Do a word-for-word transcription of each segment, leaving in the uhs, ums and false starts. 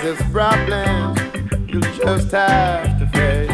this problem you just have to face.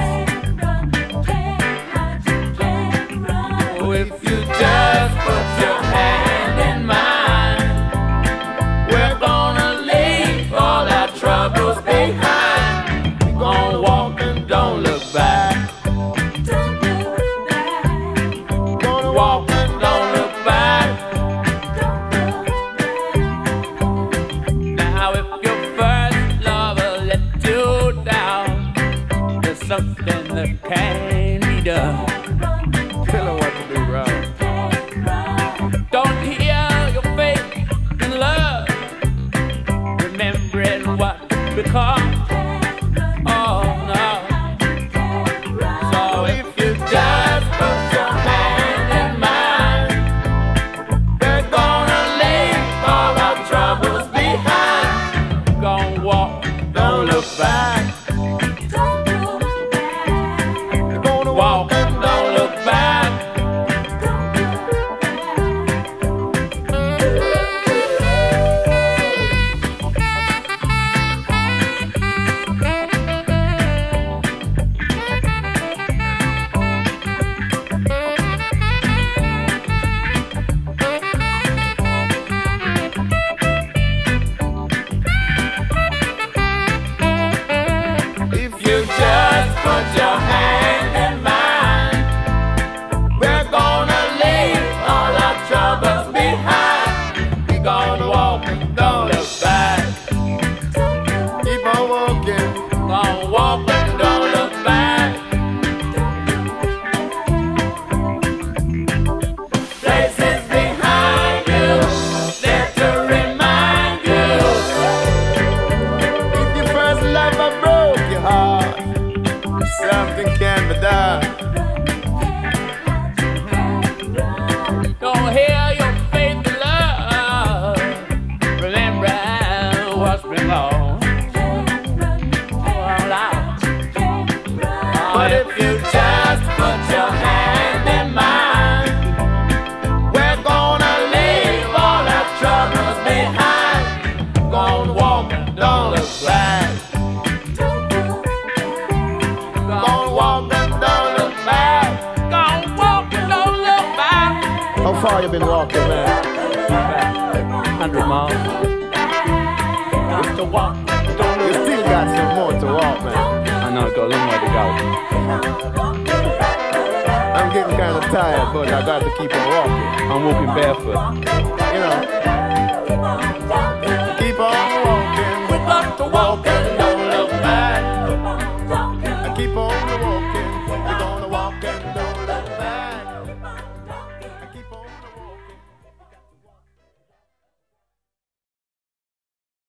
Oh, if you just put your hand in mine, we're gonna leave all our troubles behind. We're gonna walk and don't look back. Don't look back. Gonna walk and don't look back. Don't look back. Now if your first lover let you down, there's something that can't be done. Tell her what to do, bro. Don't hear your faith in love, remembering what become. Oh no. So if you just put your hand in mine, we're gonna leave all our troubles behind. Gonna walk, don't look back. Don't look back. We're gonna walk and don't look back. If you just put your hand in mine, we're gonna leave all our troubles behind. We're gonna walk and don't look back. Keep on walking, gonna walk and don't look back. Places behind you, there to remind you. If your first lover broke your heart, something can be done. Don't hear your faith in love, remember what's been lost. All out. But if you just put your hand in mine, we're gonna leave all our troubles behind. Gonna walk and don't look back. Gonna walk and don't look back. Gonna walk and don't look back. How far you been walking, man? Hundred miles. Just to walk. You still got some more to walk, man. I know, got a long way to go. I'm getting kind of tired, but I got to keep on walking. I'm walking barefoot. You know. Keep on walking. We got to walk and